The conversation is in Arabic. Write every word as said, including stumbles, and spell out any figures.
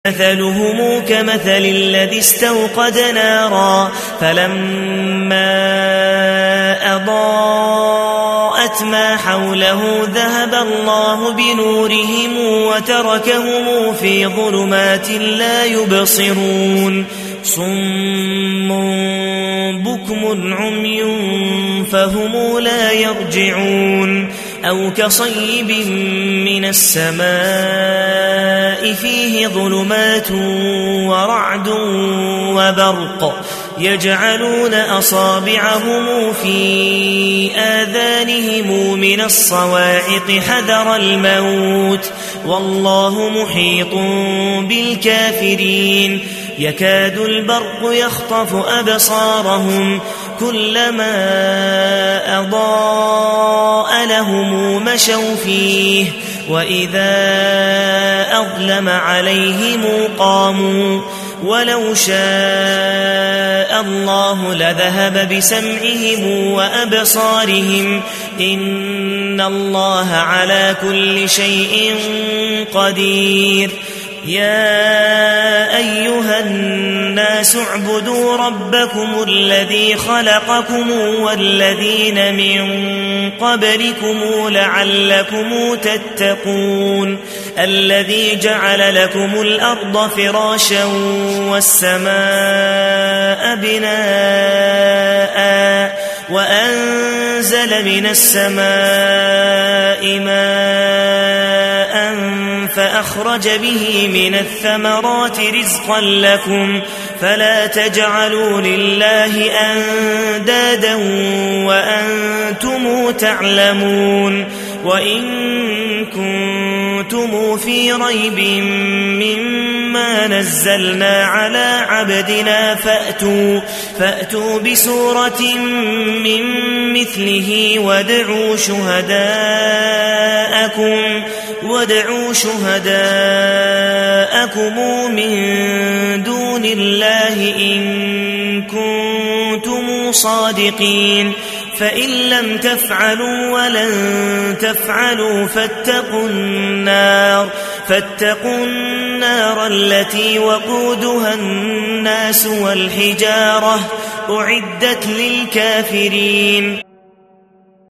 مثلهم كمثل الذي استوقد نارا فلما أضاءت ما حوله ذهب الله بنورهم وتركهم في ظلمات لا يبصرون صم بكم عمي فهم لا يرجعون أو كصيب من السماء فيه ظلمات ورعد وبرق يجعلون أصابعهم في آذانهم من الصواعق حذر الموت والله محيط بالكافرين يكاد البرق يخطف أبصارهم كلما أضاء لهم مشوا فيه وإذا أظلم عليهم قاموا ولو شاء الله لذهب بسمعهم وأبصارهم إن الله على كل شيء قدير يا أيها الناس اعبدوا ربكم الذي خلقكم والذين من قبلكم لعلكم تتقون الذي جعل لكم الأرض فراشا والسماء بناء وأنزل من السماء ماء فأخرج به من الثمرات رزقا لكم فلا تجعلوا لله أندادا وأنتم تعلمون وإن كنتم في ريب مما نزلنا على عبدنا فأتوا, فأتوا بسورة من مثله وادعوا شهداءكم وادعوا شهداءكم من دون الله إن كنتم صادقين فإن لم تفعلوا ولن تفعلوا فاتقوا النار فاتقوا النار التي وقودها الناس والحجارة أعدت للكافرين